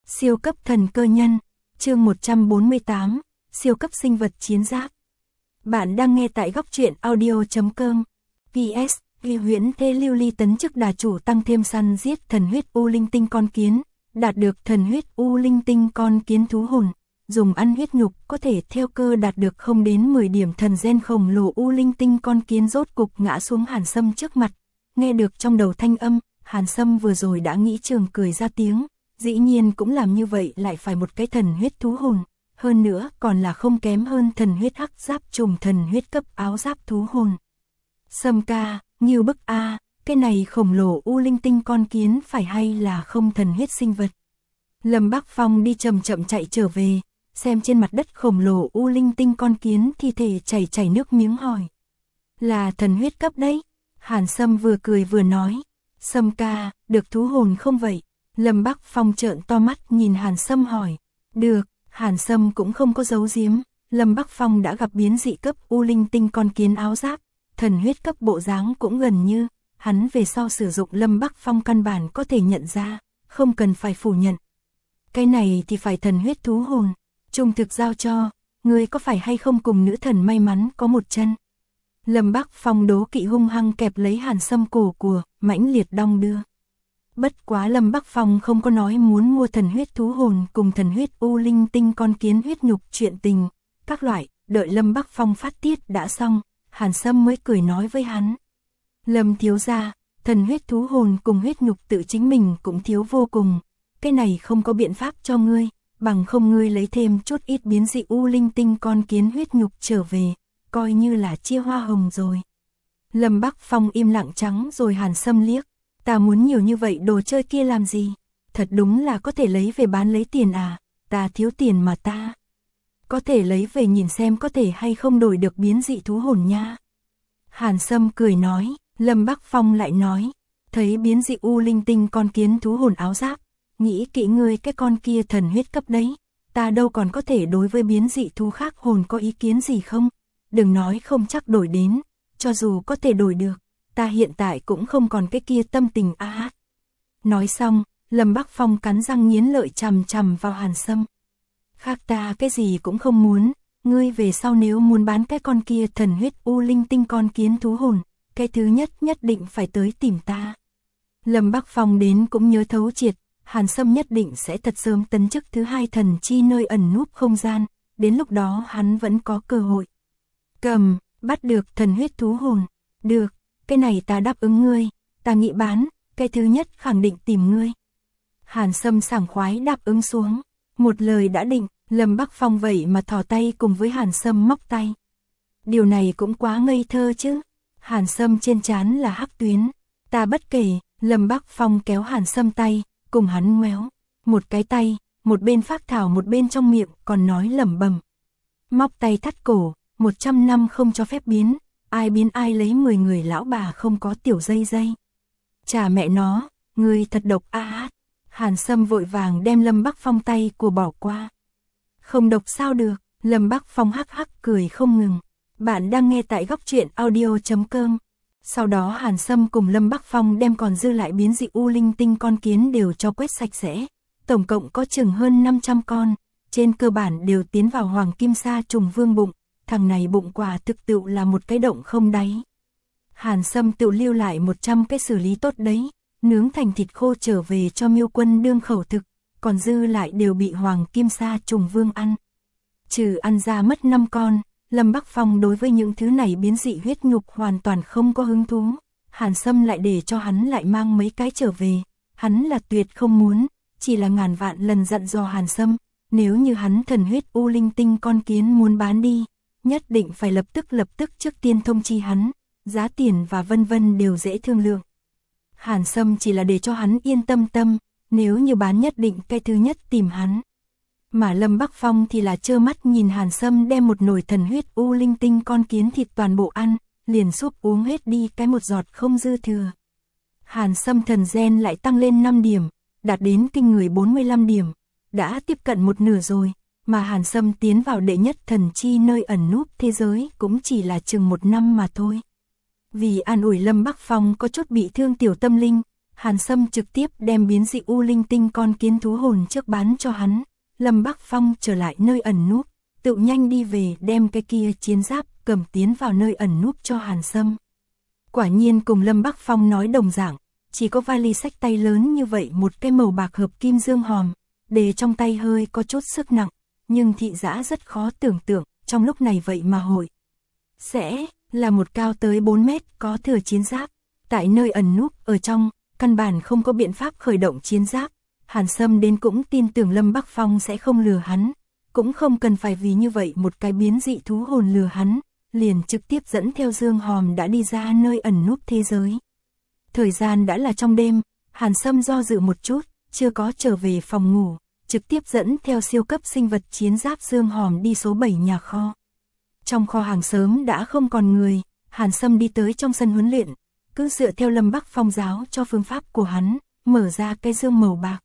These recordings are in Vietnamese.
Siêu cấp thần cơ nhân, chương 148, siêu cấp sinh vật chiến giáp. Bạn đang nghe tại góc truyện audio.com. PS, Ghi huyễn thế lưu ly tấn chức đà chủ tăng thêm săn giết thần huyết u linh tinh con kiến, đạt được thần huyết u linh tinh con kiến thú hồn, dùng ăn huyết nhục có thể theo cơ đạt được 0 đến 10 điểm thần gen khổng lồ u linh tinh con kiến rốt cục ngã xuống Hàn Sâm trước mặt. Nghe được trong đầu thanh âm, Hàn Sâm vừa rồi đã nghĩ trường cười ra tiếng, dĩ nhiên cũng làm như vậy lại phải một cái thần huyết thú hồn, hơn nữa còn là không kém hơn thần huyết hắc giáp trùng thần huyết cấp áo giáp thú hồn. Sâm ca, nghiêu bức a, cái này khổng lồ u linh tinh con kiến phải hay là không thần huyết sinh vật. Lâm Bắc Phong đi chậm chậm chạy trở về, xem trên mặt đất khổng lồ u linh tinh con kiến thi thể chảy nước miếng hỏi. Là thần huyết cấp đấy. Hàn Sâm vừa cười vừa nói. Sâm ca, được thú hồn không vậy? Lâm Bắc Phong trợn to mắt nhìn Hàn Sâm hỏi. Được, Hàn Sâm cũng không có giấu giếm. Lâm Bắc Phong đã gặp biến dị cấp u linh tinh con kiến áo giáp, thần huyết cấp bộ dáng cũng gần như. Hắn về sau sử dụng Lâm Bắc Phong căn bản có thể nhận ra, không cần phải phủ nhận. Cái này thì phải thần huyết thú hồn, trung thực giao cho, ngươi có phải hay không cùng nữ thần may mắn có một chân? Lâm Bắc Phong đố kỵ hung hăng kẹp lấy Hàn Sâm cổ của, mãnh liệt đong đưa. Bất quá Lâm Bắc Phong không có nói muốn mua thần huyết thú hồn cùng thần huyết u linh tinh con kiến huyết nhục chuyện tình, các loại, đợi Lâm Bắc Phong phát tiết đã xong, Hàn Sâm mới cười nói với hắn. Lâm thiếu gia, thần huyết thú hồn cùng huyết nhục tự chính mình cũng thiếu vô cùng, cái này không có biện pháp cho ngươi, bằng không ngươi lấy thêm chút ít biến dị u linh tinh con kiến huyết nhục trở về, coi như là chia hoa hồng rồi. Lâm Bắc Phong im lặng trắng rồi Hàn Sâm liếc, ta muốn nhiều như vậy đồ chơi kia làm gì, thật đúng là có thể lấy về bán lấy tiền à, ta thiếu tiền mà ta có thể lấy về nhìn xem có thể hay không đổi được biến dị thú hồn nha. Hàn Sâm cười nói, Lâm Bắc Phong lại nói, thấy biến dị u linh tinh con kiến thú hồn áo giáp, nghĩ kỹ ngươi cái con kia thần huyết cấp đấy, ta đâu còn có thể đối với biến dị thú khác hồn có ý kiến gì không, đừng nói không chắc đổi đến, cho dù có thể đổi được, ta hiện tại cũng không còn cái kia tâm tình a. Nói xong, Lâm Bắc Phong cắn răng nghiến lợi chằm chằm vào Hàn Sâm. Khác ta cái gì cũng không muốn, ngươi về sau nếu muốn bán cái con kia thần huyết u linh tinh con kiến thú hồn, cái thứ nhất định phải tới tìm ta. Lâm Bắc Phong đến cũng nhớ thấu triệt, Hàn Sâm nhất định sẽ thật sớm tấn chức thứ 2 thần chi nơi ẩn núp không gian, đến lúc đó hắn vẫn có cơ hội. Cầm, bắt được thần huyết thú hồn, được, cái này ta đáp ứng ngươi, ta nghĩ bán, cái thứ nhất khẳng định tìm ngươi. Hàn Sâm sảng khoái đáp ứng xuống, một lời đã định, Lâm Bắc Phong vậy mà thò tay cùng với Hàn Sâm móc tay. Điều này cũng quá ngây thơ chứ. Hàn Sâm trên trán là hắc tuyến, ta bất kể. Lâm Bắc Phong kéo Hàn Sâm tay, cùng hắn ngoéo, một cái tay, một bên phác thảo một bên trong miệng còn nói lẩm bẩm. Móc tay thắt cổ, 100 năm không cho phép biến ai lấy 10 người lão bà không có tiểu dây. Chà mẹ nó, người thật độc a. Hàn Sâm vội vàng đem Lâm Bắc Phong tay của bỏ qua. Không độc sao được, Lâm Bắc Phong hắc hắc cười không ngừng. Bạn đang nghe tại góc truyện audio.com. Sau đó Hàn Sâm cùng Lâm Bắc Phong đem còn dư lại biến dị u linh tinh con kiến đều cho quét sạch sẽ. Tổng cộng có chừng hơn 500 con, trên cơ bản đều tiến vào Hoàng Kim Sa trùng vương bụng. Thằng này bụng quả thực tựu là một cái động không đáy. Hàn Sâm tựu lưu lại 100 cái xử lý tốt đấy, nướng thành thịt khô trở về cho Miêu Quân đương khẩu thực, còn dư lại đều bị Hoàng Kim Sa trùng vương ăn. Trừ ăn ra mất 5 con, Lâm Bắc Phong đối với những thứ này biến dị huyết nhục hoàn toàn không có hứng thú. Hàn Sâm lại để cho hắn lại mang mấy cái trở về, hắn là tuyệt không muốn, chỉ là ngàn vạn lần dặn dò Hàn Sâm, nếu như hắn thần huyết u linh tinh con kiến muốn bán đi, nhất định phải lập tức trước tiên thông chi hắn, giá tiền và vân vân đều dễ thương lượng. Hàn Sâm chỉ là để cho hắn yên tâm, nếu như bán nhất định cái thứ nhất tìm hắn. Mà Lâm Bắc Phong thì là trơ mắt nhìn Hàn Sâm đem một nồi thần huyết u linh tinh con kiến thịt toàn bộ ăn, liền súp uống hết đi cái một giọt không dư thừa. Hàn Sâm thần gen lại tăng lên 5 điểm, đạt đến kinh người 45 điểm, đã tiếp cận một nửa rồi, mà Hàn Sâm tiến vào đệ nhất thần chi nơi ẩn núp thế giới cũng chỉ là chừng 1 năm mà thôi. Vì an ủi Lâm Bắc Phong có chút bị thương tiểu tâm linh, Hàn Sâm trực tiếp đem biến dị U Linh Tinh con kiến thú hồn trước bán cho hắn. Lâm Bắc Phong trở lại nơi ẩn núp, tự nhanh đi về đem cái kia chiến giáp cầm tiến vào nơi ẩn núp cho Hàn Sâm. Quả nhiên cùng Lâm Bắc Phong nói đồng dạng, chỉ có vali xách tay lớn như vậy một cái màu bạc hợp kim dương hòm, để trong tay hơi có chút sức nặng, nhưng thị giã rất khó tưởng tượng, trong lúc này vậy mà hội sẽ là một cao tới 4 mét có thừa chiến giáp, tại nơi ẩn núp ở trong, căn bản không có biện pháp khởi động chiến giáp. Hàn Sâm đến cũng tin tưởng Lâm Bắc Phong sẽ không lừa hắn, cũng không cần phải vì như vậy một cái biến dị thú hồn lừa hắn, liền trực tiếp dẫn theo dương hòm đã đi ra nơi ẩn núp thế giới. Thời gian đã là trong đêm, Hàn Sâm do dự một chút, chưa có trở về phòng ngủ, trực tiếp dẫn theo siêu cấp sinh vật chiến giáp dương hòm đi số 7 nhà kho. Trong kho hàng sớm đã không còn người, Hàn Sâm đi tới trong sân huấn luyện, cứ dựa theo Lâm Bắc Phong giáo cho phương pháp của hắn, mở ra cái dương màu bạc.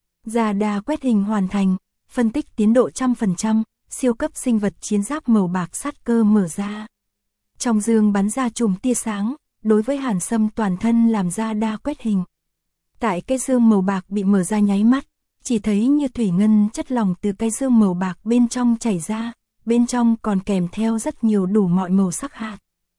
Ra đa quét hình hoàn thành, phân tích tiến độ 100%, siêu cấp sinh vật chiến giáp màu bạc sát cơ mở ra. Trong dương bắn ra chùm tia sáng, đối với Hàn Sâm toàn thân làm ra đa quét hình. Tại cái dương màu bạc bị mở ra nháy mắt, chỉ thấy như thủy ngân chất lỏng từ cái dương màu bạc bên trong chảy ra, bên trong còn kèm theo rất nhiều đủ mọi màu sắc hạt.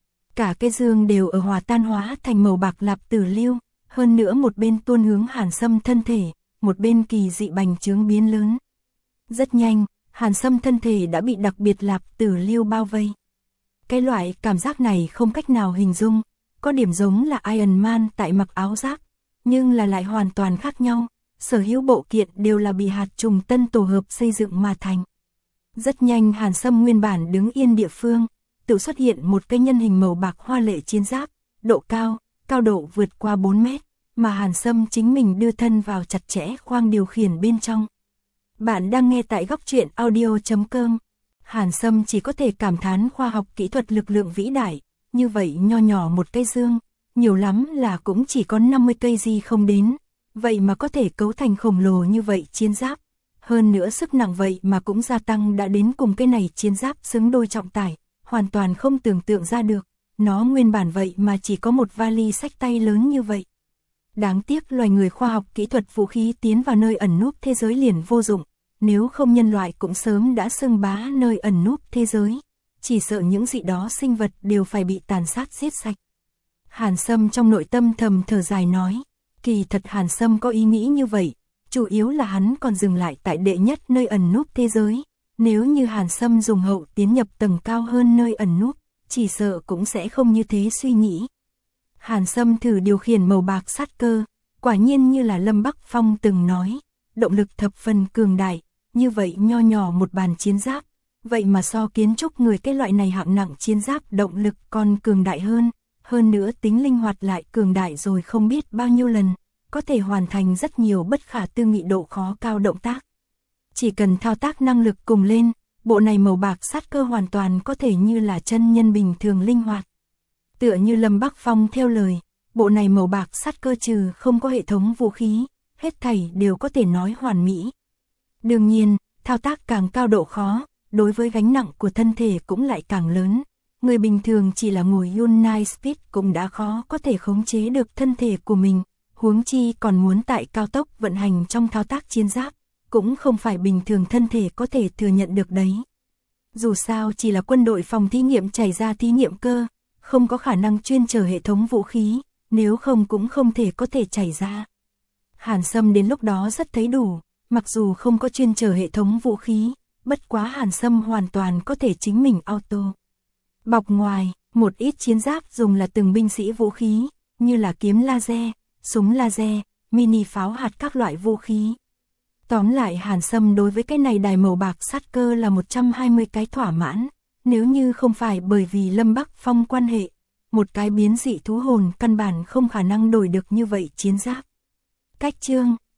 Cả cái dương đều ở hòa tan hóa thành màu bạc lạp tử lưu, hơn nữa một bên tuôn hướng Hàn Sâm thân thể, một bên kỳ dị bành trướng biến lớn. Rất nhanh, Hàn Sâm thân thể đã bị đặc biệt lạp tử lưu bao vây. Cái loại cảm giác này không cách nào hình dung, có điểm giống là Iron Man tại mặc áo giáp, nhưng là lại hoàn toàn khác nhau, sở hữu bộ kiện đều là bị hạt trùng tân tổ hợp xây dựng mà thành. Rất nhanh Hàn Sâm nguyên bản đứng yên địa phương, tự xuất hiện một cái nhân hình màu bạc hoa lệ chiến giáp, độ cao độ vượt qua 4 mét, mà Hàn Sâm chính mình đưa thân vào chặt chẽ khoang điều khiển bên trong. Bạn đang nghe tại góc truyện audio.com. Hàn Sâm chỉ có thể cảm thán khoa học kỹ thuật lực lượng vĩ đại, như vậy nho nhỏ một cái dương, nhiều lắm là cũng chỉ có 50 cây gì không đến, vậy mà có thể cấu thành khổng lồ như vậy chiến giáp. Hơn nữa sức nặng vậy mà cũng gia tăng đã đến cùng cái này chiến giáp xứng đôi trọng tải, hoàn toàn không tưởng tượng ra được, nó nguyên bản vậy mà chỉ có một vali xách tay lớn như vậy. Đáng tiếc loài người khoa học kỹ thuật vũ khí tiến vào nơi ẩn núp thế giới liền vô dụng, nếu không nhân loại cũng sớm đã xưng bá nơi ẩn núp thế giới, chỉ sợ những dị đó sinh vật đều phải bị tàn sát giết sạch. Hàn Sâm trong nội tâm thầm thở dài nói, kỳ thật Hàn Sâm có ý nghĩ như vậy, chủ yếu là hắn còn dừng lại tại đệ nhất nơi ẩn núp thế giới, nếu như Hàn Sâm dùng hậu tiến nhập tầng cao hơn nơi ẩn núp, chỉ sợ cũng sẽ không như thế suy nghĩ. Hàn Sâm thử điều khiển màu bạc sát cơ, quả nhiên như là Lâm Bắc Phong từng nói, động lực thập phần cường đại, như vậy nho nhỏ một bàn chiến giáp, vậy mà so kiến trúc người cái loại này hạng nặng chiến giáp động lực còn cường đại hơn nữa tính linh hoạt lại cường đại rồi không biết bao nhiêu lần, có thể hoàn thành rất nhiều bất khả tư nghị độ khó cao động tác. Chỉ cần thao tác năng lực cùng lên, bộ này màu bạc sát cơ hoàn toàn có thể như là chân nhân bình thường linh hoạt. Tựa như Lâm Bắc Phong theo lời, bộ này màu bạc sát cơ trừ không có hệ thống vũ khí, hết thảy đều có thể nói hoàn mỹ. Đương nhiên, thao tác càng cao độ khó, đối với gánh nặng của thân thể cũng lại càng lớn. Người bình thường chỉ là ngồi Unite Speed cũng đã khó có thể khống chế được thân thể của mình, huống chi còn muốn tại cao tốc vận hành trong thao tác chiến giáp, cũng không phải bình thường thân thể có thể thừa nhận được đấy. Dù sao chỉ là quân đội phòng thí nghiệm chảy ra thí nghiệm cơ, không có khả năng chuyên chở hệ thống vũ khí, nếu không cũng không thể có thể chảy ra. Hàn Sâm đến lúc đó rất thấy đủ, mặc dù không có chuyên chở hệ thống vũ khí, bất quá Hàn Sâm hoàn toàn có thể chính mình auto. Bọc ngoài, một ít chiến giáp dùng là từng binh sĩ vũ khí, như là kiếm laser, súng laser, mini pháo hạt các loại vũ khí. Tóm lại Hàn Sâm đối với cái này đài màu bạc sát cơ là 120 cái thỏa mãn, nếu như không phải bởi vì Lâm Bắc Phong quan hệ, một cái biến dị thú hồn căn bản không khả năng đổi được như vậy chiến giáp. Cách chương